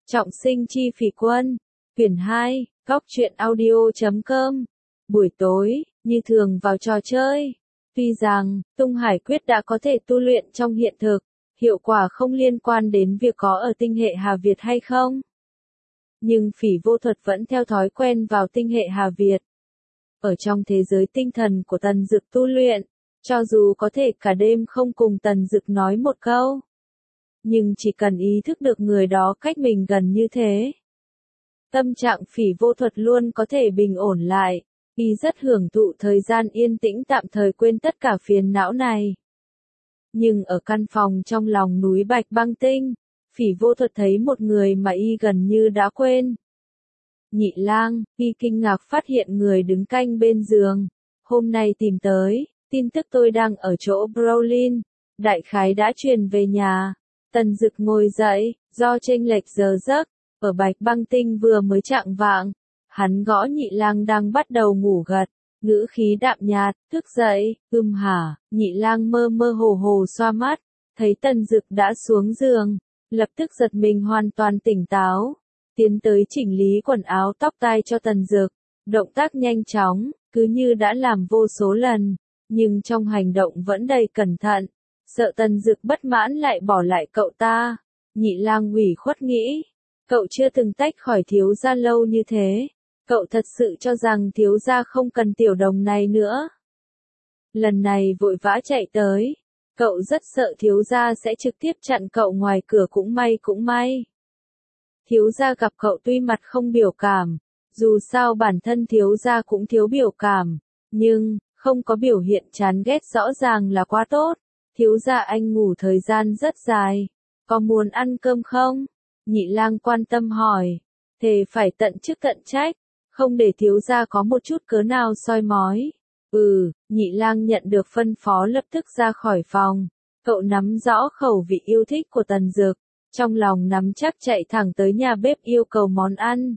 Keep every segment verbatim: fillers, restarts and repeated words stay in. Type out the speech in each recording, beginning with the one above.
Trọng sinh chi phỉ quân, quyển hai, góc truyện audio chấm com. Buổi tối, như thường vào trò chơi. Tuy rằng, tung hải quyết đã có thể tu luyện trong hiện thực, hiệu quả không liên quan đến việc có ở tinh hệ Hà Việt hay không. Nhưng phỉ vô thuật vẫn theo thói quen vào tinh hệ Hà Việt. Ở trong thế giới tinh thần của Tần Dực tu luyện, cho dù có thể cả đêm không cùng Tần Dực nói một câu, nhưng chỉ cần ý thức được người đó cách mình gần như thế, tâm trạng phỉ vô thuật luôn có thể bình ổn lại, y rất hưởng thụ thời gian yên tĩnh tạm thời quên tất cả phiền não này. Nhưng ở căn phòng trong lòng núi Bạch Băng Tinh, phỉ vô thuật thấy một người mà y gần như đã quên. Nhị Lang, y kinh ngạc phát hiện người đứng canh bên giường, hôm nay tìm tới, tin tức tôi đang ở chỗ Brolin, đại khái đã truyền về nhà. Tần Dực ngồi dậy, do chênh lệch giờ giấc, ở Bạch Băng Tinh vừa mới chạng vạng, hắn gõ Nhị Lang đang bắt đầu ngủ gật, ngữ khí đạm nhạt, thức dậy, ưm hả, Nhị Lang mơ mơ hồ hồ xoa mắt, thấy Tần Dực đã xuống giường, lập tức giật mình hoàn toàn tỉnh táo, tiến tới chỉnh lý quần áo tóc tai cho Tần Dực, động tác nhanh chóng, cứ như đã làm vô số lần, nhưng trong hành động vẫn đầy cẩn thận. Sợ Tần Dực bất mãn lại bỏ lại cậu ta. Nhị Lang ủy khuất nghĩ, cậu chưa từng tách khỏi thiếu gia lâu như thế, cậu thật sự cho rằng thiếu gia không cần tiểu đồng này nữa. Lần này vội vã chạy tới, cậu rất sợ thiếu gia sẽ trực tiếp chặn cậu ngoài cửa, cũng may cũng may. Thiếu gia gặp cậu tuy mặt không biểu cảm, dù sao bản thân thiếu gia cũng thiếu biểu cảm, nhưng không có biểu hiện chán ghét rõ ràng là quá tốt. Thiếu gia anh ngủ thời gian rất dài, có muốn ăn cơm không? Nhị Lang quan tâm hỏi, thề phải tận chức tận trách, không để thiếu gia có một chút cớ nào soi mói. Ừ, Nhị Lang nhận được phân phó lập tức ra khỏi phòng, cậu nắm rõ khẩu vị yêu thích của Tần Dực, trong lòng nắm chắc chạy thẳng tới nhà bếp yêu cầu món ăn.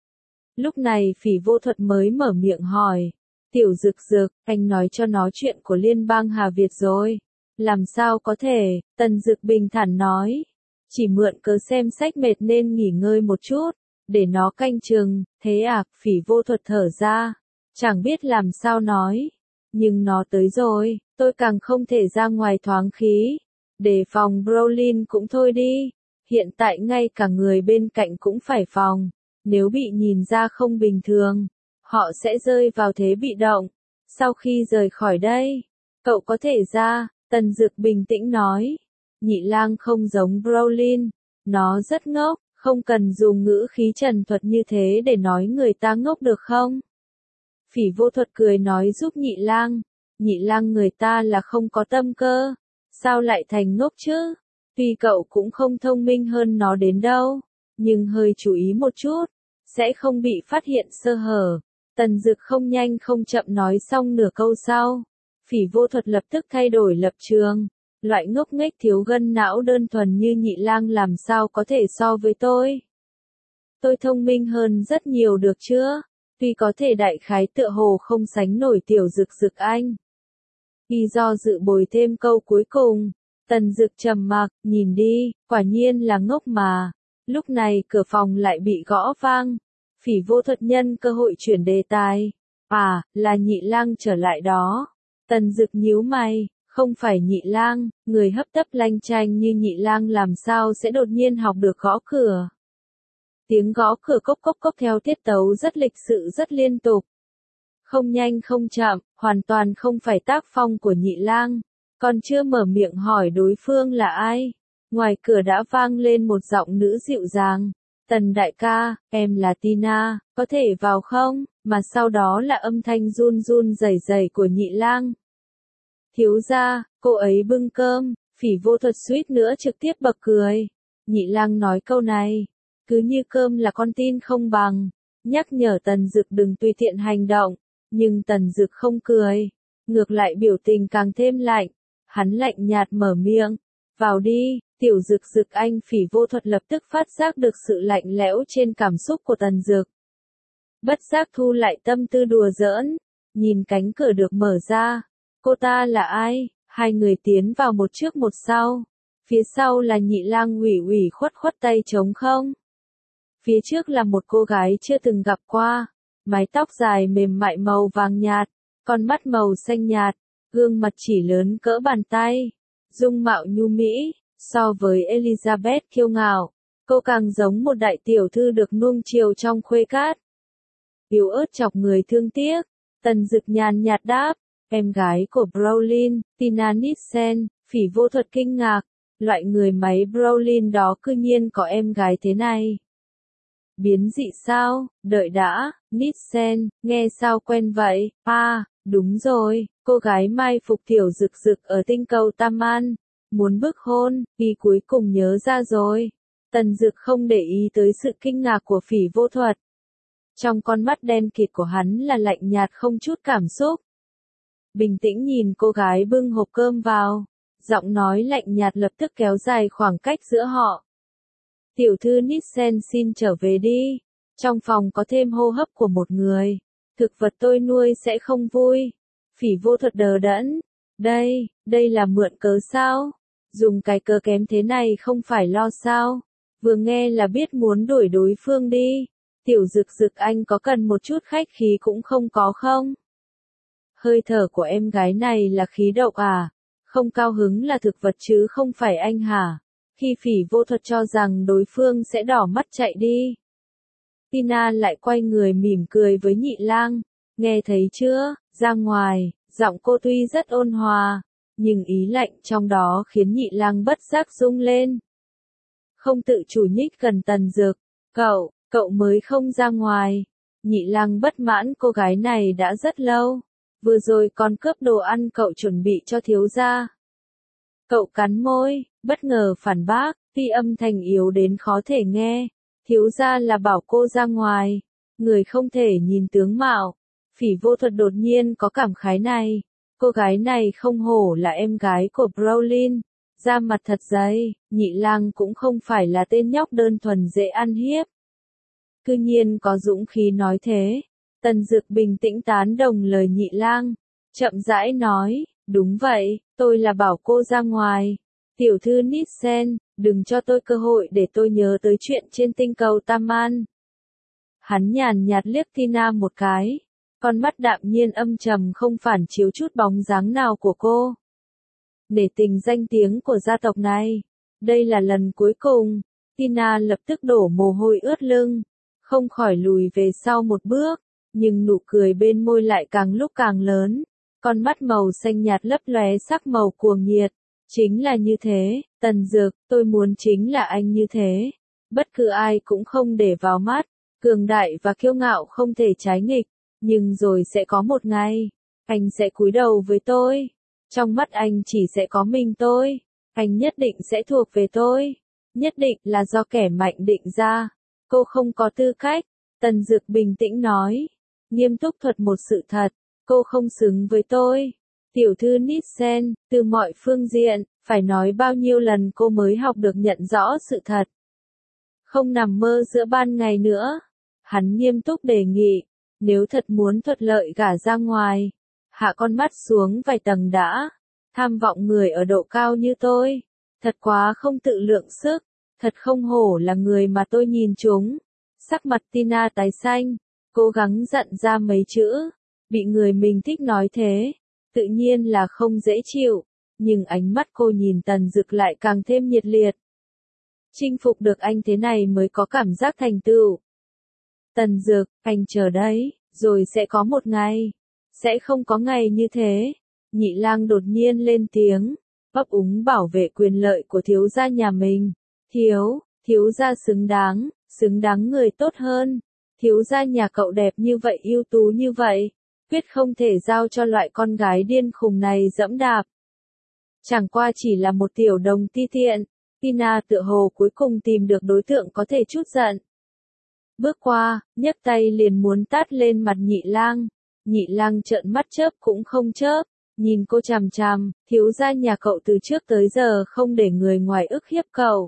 Lúc này phỉ vô thuật mới mở miệng hỏi, tiểu Dực Dực, anh nói cho nó chuyện của liên bang Hà Việt rồi. Làm sao có thể, Tần Dực bình thản nói. Chỉ mượn cớ xem sách mệt nên nghỉ ngơi một chút, để nó canh chừng, thế à, phỉ vô thuật thở ra. Chẳng biết làm sao nói. Nhưng nó tới rồi, tôi càng không thể ra ngoài thoáng khí. Để phòng Brolin cũng thôi đi. Hiện tại ngay cả người bên cạnh cũng phải phòng. Nếu bị nhìn ra không bình thường, họ sẽ rơi vào thế bị động. Sau khi rời khỏi đây, cậu có thể ra. Tần Dực bình tĩnh nói, Nhị Lang không giống Brolin, nó rất ngốc, không cần dùng ngữ khí trần thuật như thế để nói người ta ngốc được không? Phỉ vô thuật cười nói giúp Nhị Lang, Nhị Lang người ta là không có tâm cơ, sao lại thành ngốc chứ? Tuy cậu cũng không thông minh hơn nó đến đâu, nhưng hơi chú ý một chút, sẽ không bị phát hiện sơ hở. Tần Dực không nhanh không chậm nói xong nửa câu sau. Phỉ vô thuật lập tức thay đổi lập trường, loại ngốc nghếch thiếu gân não đơn thuần như Nhị Lang làm sao có thể so với tôi. Tôi thông minh hơn rất nhiều được chưa? Tuy có thể đại khái tựa hồ không sánh nổi tiểu Dực Dực anh. Y do dự bồi thêm câu cuối cùng, Tần Dực trầm mặc, nhìn đi, quả nhiên là ngốc mà. Lúc này cửa phòng lại bị gõ vang, phỉ vô thuật nhân cơ hội chuyển đề tài. À, là Nhị Lang trở lại đó. Tần Dực nhíu mày, không phải Nhị Lang, người hấp tấp lanh chanh như Nhị Lang làm sao sẽ đột nhiên học được gõ cửa. Tiếng gõ cửa cốc cốc cốc theo tiết tấu rất lịch sự rất liên tục. Không nhanh không chậm, hoàn toàn không phải tác phong của Nhị Lang. Còn chưa mở miệng hỏi đối phương là ai, ngoài cửa đã vang lên một giọng nữ dịu dàng. Tần đại ca, em là Tina, có thể vào không? Mà sau đó là âm thanh run run rẩy rẩy của Nhị Lang. Thiếu gia, cô ấy bưng cơm, phỉ vô thuật suýt nữa trực tiếp bật cười. Nhị Lang nói câu này, cứ như cơm là con tin không bằng, nhắc nhở Tần Dực đừng tùy tiện hành động, nhưng Tần Dực không cười, ngược lại biểu tình càng thêm lạnh, hắn lạnh nhạt mở miệng, vào đi. Tiểu Dực Dực anh phỉ vô thuật lập tức phát giác được sự lạnh lẽo trên cảm xúc của Tần Dực. Bất giác thu lại tâm tư đùa giỡn, nhìn cánh cửa được mở ra. Cô ta là ai? Hai người tiến vào một trước một sau. Phía sau là Nhị Lang ủy ủy khuất khuất tay trống không. Phía trước là một cô gái chưa từng gặp qua, mái tóc dài mềm mại màu vàng nhạt, con mắt màu xanh nhạt, gương mặt chỉ lớn cỡ bàn tay, dung mạo nhu mỹ, so với Elizabeth kiêu ngạo, cô càng giống một đại tiểu thư được nuông chiều trong khuê cát. Yếu ớt chọc người thương tiếc, Tần Dực nhàn nhạt đáp, em gái của Brolin, Tina Nielsen, Phỉ Vô Thuật kinh ngạc, loại người máy Brolin đó cư nhiên có em gái thế này. Biến dị sao, đợi đã, Nielsen, nghe sao quen vậy, à, đúng rồi, cô gái mai phục tiểu Dực Dực ở tinh cầu Tam An, muốn bức hôn, y cuối cùng nhớ ra rồi. Tần Dực không để ý tới sự kinh ngạc của Phỉ Vô Thuật. Trong con mắt đen kịt của hắn là lạnh nhạt không chút cảm xúc. Bình tĩnh nhìn cô gái bưng hộp cơm vào, giọng nói lạnh nhạt lập tức kéo dài khoảng cách giữa họ. Tiểu thư Nielsen xin trở về đi, trong phòng có thêm hô hấp của một người, thực vật tôi nuôi sẽ không vui. Phỉ Vô Thuật đờ đẫn, đây, đây là mượn cớ sao? Dùng cái cớ kém thế này không phải lo sao? Vừa nghe là biết muốn đuổi đối phương đi. Tiểu Dực Dực anh có cần một chút khách khí cũng không có không? Hơi thở của em gái này là khí độc à? Không cao hứng là thực vật chứ không phải anh hả? Khi Phỉ Vô Thuật cho rằng đối phương sẽ đỏ mắt chạy đi. Tina lại quay người mỉm cười với Nhị Lang. Nghe thấy chưa, ra ngoài, giọng cô tuy rất ôn hòa, nhưng ý lạnh trong đó khiến Nhị Lang bất giác rung lên. Không tự chủ nhích gần Tần Dực, cậu, cậu mới không ra ngoài. Nhị Lang bất mãn cô gái này đã rất lâu, vừa rồi còn cướp đồ ăn cậu chuẩn bị cho thiếu gia. Cậu cắn môi, bất ngờ phản bác, tuy âm thanh yếu đến khó thể nghe, thiếu gia là bảo cô ra ngoài, người không thể nhìn tướng mạo. Phỉ Vô Thuật đột nhiên có cảm khái này, cô gái này không hổ là em gái của Brolin, da mặt thật dày, Nhị Lang cũng không phải là tên nhóc đơn thuần dễ ăn hiếp. Cư nhiên có dũng khí nói thế. Tần Dực bình tĩnh tán đồng lời Nhị Lang, chậm rãi nói, đúng vậy, tôi là bảo cô ra ngoài. Tiểu thư Nielsen, đừng cho tôi cơ hội để tôi nhớ tới chuyện trên tinh cầu Tam An. Hắn nhàn nhạt liếc Tina một cái, con mắt đạm nhiên âm trầm không phản chiếu chút bóng dáng nào của cô. Nể tình danh tiếng của gia tộc này, đây là lần cuối cùng. Tina lập tức đổ mồ hôi ướt lưng, không khỏi lùi về sau một bước, nhưng nụ cười bên môi lại càng lúc càng lớn, con mắt màu xanh nhạt lấp lóe sắc màu cuồng nhiệt. Chính là như thế, Tần Dực, tôi muốn chính là anh như thế. Bất cứ ai cũng không để vào mắt, cường đại và kiêu ngạo không thể trái nghịch, nhưng rồi sẽ có một ngày, anh sẽ cúi đầu với tôi. Trong mắt anh chỉ sẽ có mình tôi, anh nhất định sẽ thuộc về tôi, nhất định là do kẻ mạnh định ra. Cô không có tư cách, Tần Dực bình tĩnh nói, nghiêm túc thuật một sự thật, cô không xứng với tôi. Tiểu thư Nielsen, từ mọi phương diện, phải nói bao nhiêu lần cô mới học được nhận rõ sự thật. Không nằm mơ giữa ban ngày nữa. Hắn nghiêm túc đề nghị, nếu thật muốn thuận lợi gả ra ngoài, hạ con mắt xuống vài tầng đã. Tham vọng người ở độ cao như tôi, thật quá không tự lượng sức, thật không hổ là người mà tôi nhìn chúng. Sắc mặt Tina tái xanh, cố gắng dặn ra mấy chữ, bị người mình thích nói thế, tự nhiên là không dễ chịu, nhưng ánh mắt cô nhìn Tần Dực lại càng thêm nhiệt liệt. Chinh phục được anh thế này mới có cảm giác thành tựu. Tần Dực, anh chờ đấy, rồi sẽ có một ngày, sẽ không có ngày như thế. Nhị Lang đột nhiên lên tiếng, ấp úng bảo vệ quyền lợi của thiếu gia nhà mình. Thiếu, thiếu gia xứng đáng, xứng đáng người tốt hơn. Thiếu gia nhà cậu đẹp như vậy, ưu tú như vậy, quyết không thể giao cho loại con gái điên khùng này dẫm đạp. Chẳng qua chỉ là một tiểu đồng ti tiện, Tina tựa hồ cuối cùng tìm được đối tượng có thể chút giận. Bước qua, nhấc tay liền muốn tát lên mặt Nhị Lang. Nhị Lang trợn mắt chớp cũng không chớp, nhìn cô chằm chằm, thiếu gia nhà cậu từ trước tới giờ không để người ngoài ức hiếp cậu.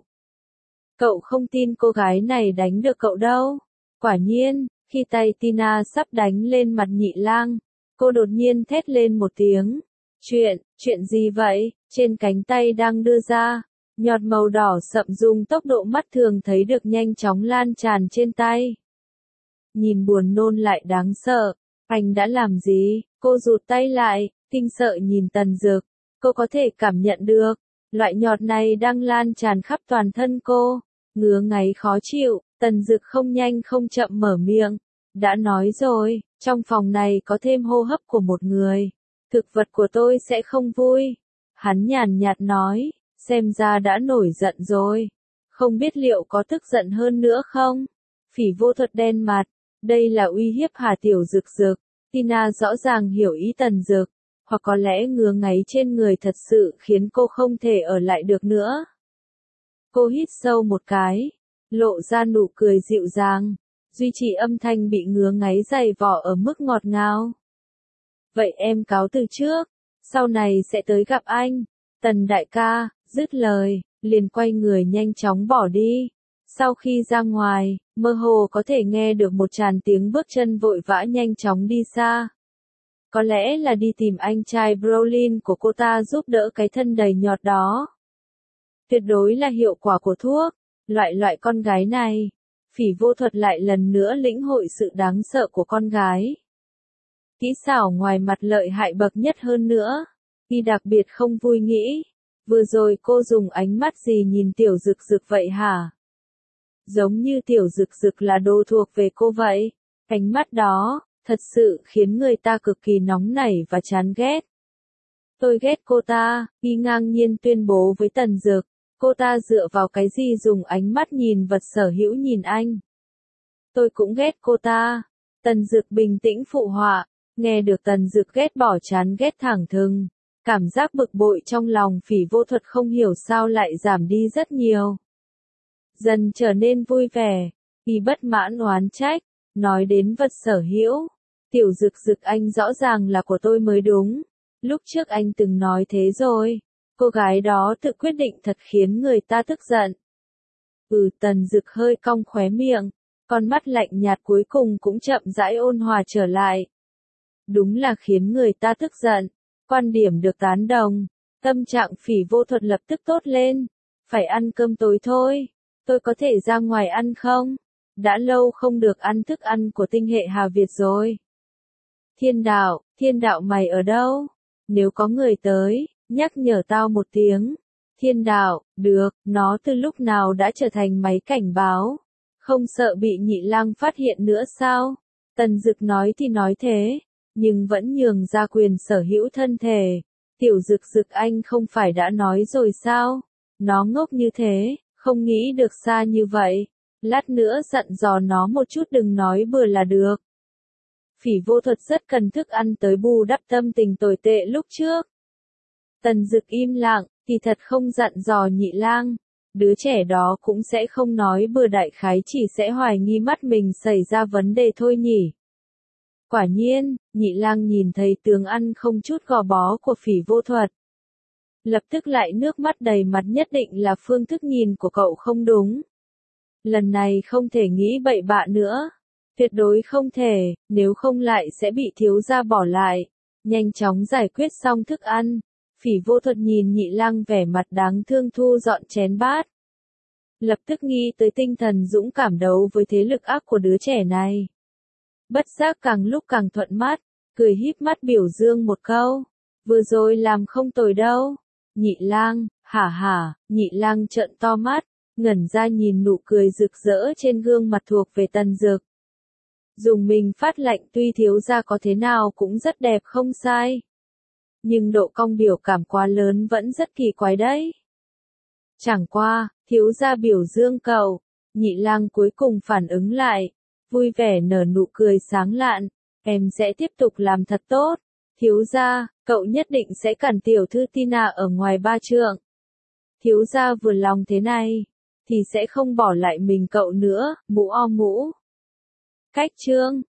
Cậu không tin cô gái này đánh được cậu đâu. Quả nhiên, khi tay Tina sắp đánh lên mặt Nhị Lang, cô đột nhiên thét lên một tiếng. Chuyện, chuyện gì vậy? Trên cánh tay đang đưa ra, Nhọt màu đỏ sậm dùng tốc độ mắt thường thấy được nhanh chóng lan tràn trên tay. Nhìn buồn nôn lại đáng sợ. Anh đã làm gì? Cô rụt tay lại, kinh sợ nhìn Tần Dực. Cô có thể cảm nhận được, loại nhọt này đang lan tràn khắp toàn thân cô. Ngứa ngáy khó chịu, Tần Dực không nhanh không chậm mở miệng. Đã nói rồi, trong phòng này có thêm hô hấp của một người. Thực vật của tôi sẽ không vui. Hắn nhàn nhạt nói, xem ra đã nổi giận rồi. Không biết liệu có tức giận hơn nữa không? Phỉ vô thuật đen mặt, đây là uy hiếp hả Tiểu Dực Dực? Tina rõ ràng hiểu ý Tần Dực, hoặc có lẽ ngứa ngáy trên người thật sự khiến cô không thể ở lại được nữa. Cô hít sâu một cái, lộ ra nụ cười dịu dàng, duy trì âm thanh bị ngứa ngáy dày vò ở mức ngọt ngào. Vậy em cáo từ trước, sau này sẽ tới gặp anh. Tần đại ca, dứt lời, liền quay người nhanh chóng bỏ đi. Sau khi ra ngoài, mơ hồ có thể nghe được một tràn tiếng bước chân vội vã nhanh chóng đi xa. Có lẽ là đi tìm anh trai Brolin của cô ta giúp đỡ cái thân đầy nhọt đó. Tuyệt đối là hiệu quả của thuốc. Loại loại con gái này, Phỉ vô thuật lại lần nữa lĩnh hội sự đáng sợ của con gái. Kỹ xảo ngoài mặt lợi hại bậc nhất hơn nữa. Y đặc biệt không vui nghĩ. Vừa rồi cô dùng ánh mắt gì nhìn Tiểu Dực Dực vậy hả? Giống như Tiểu Dực Dực là đồ thuộc về cô vậy. Ánh mắt đó, thật sự khiến người ta cực kỳ nóng nảy và chán ghét. Tôi ghét cô ta, Y ngang nhiên tuyên bố với Tần Dực. Cô ta dựa vào cái gì dùng ánh mắt nhìn vật sở hữu nhìn anh? Tôi cũng ghét cô ta. Tần Dực bình tĩnh phụ họa, nghe được Tần Dực ghét bỏ chán ghét thẳng thừng. Cảm giác bực bội trong lòng Phỉ vô thuật không hiểu sao lại giảm đi rất nhiều. Dần trở nên vui vẻ, Y bất mãn oán trách, nói đến vật sở hữu. Tiểu Dực Dực anh rõ ràng là của tôi mới đúng. Lúc trước anh từng nói thế rồi. Cô gái đó tự quyết định thật khiến người ta tức giận. Ừ, Tần Dực hơi cong khóe miệng, con mắt lạnh nhạt cuối cùng cũng chậm rãi ôn hòa trở lại. Đúng là khiến người ta tức giận, quan điểm được tán đồng, tâm trạng Phỉ vô thuật lập tức tốt lên. Phải ăn cơm tối thôi, tôi có thể ra ngoài ăn không? Đã lâu không được ăn thức ăn của tinh hệ Hà Việt rồi. Thiên đạo, thiên đạo mày ở đâu? Nếu có người tới, nhắc nhở tao một tiếng. Thiên đạo, được, nó từ lúc nào đã trở thành máy cảnh báo. Không sợ bị Nhị Lang phát hiện nữa sao? Tần Dực nói thì nói thế, nhưng vẫn nhường ra quyền sở hữu thân thể. Tiểu Dực Dực anh không phải đã nói rồi sao? Nó ngốc như thế, không nghĩ được xa như vậy. Lát nữa dặn dò nó một chút đừng nói bừa là được. Phỉ vô thuật rất cần thức ăn tới bù đắp tâm tình tồi tệ lúc trước. Tần Dực im lặng, thì thật không dặn dò Nhị Lang. Đứa trẻ đó cũng sẽ không nói bừa, đại khái chỉ sẽ hoài nghi mắt mình xảy ra vấn đề thôi nhỉ. Quả nhiên, Nhị Lang nhìn thấy tướng ăn không chút gò bó của Phỉ vô thuật. Lập tức lại nước mắt đầy mặt, nhất định là phương thức nhìn của cậu không đúng. Lần này không thể nghĩ bậy bạ nữa. Tuyệt đối không thể, nếu không lại sẽ bị thiếu gia bỏ lại. Nhanh chóng giải quyết xong thức ăn. Phỉ vô thuật nhìn Nhị Lang vẻ mặt đáng thương thu dọn chén bát. Lập tức nghĩ tới tinh thần dũng cảm đấu với thế lực ác của đứa trẻ này. Bất giác càng lúc càng thuận mắt, cười híp mắt biểu dương một câu. Vừa rồi làm không tồi đâu. Nhị Lang, hả hả, Nhị Lang trợn to mắt, ngẩn ra nhìn nụ cười rực rỡ trên gương mặt thuộc về Tần Dực. Dùng mình phát lạnh, tuy thiếu gia có thế nào cũng rất đẹp không sai. Nhưng độ cong biểu cảm quá lớn vẫn rất kỳ quái đấy. Chẳng qua, thiếu gia biểu dương cậu. Nhị Lang cuối cùng phản ứng lại, vui vẻ nở nụ cười sáng lạn. Em sẽ tiếp tục làm thật tốt. Thiếu gia, cậu nhất định sẽ cản tiểu thư Tina ở ngoài ba trượng. Thiếu gia vừa lòng thế này, thì sẽ không bỏ lại mình cậu nữa, mũ o mũ. Cách chương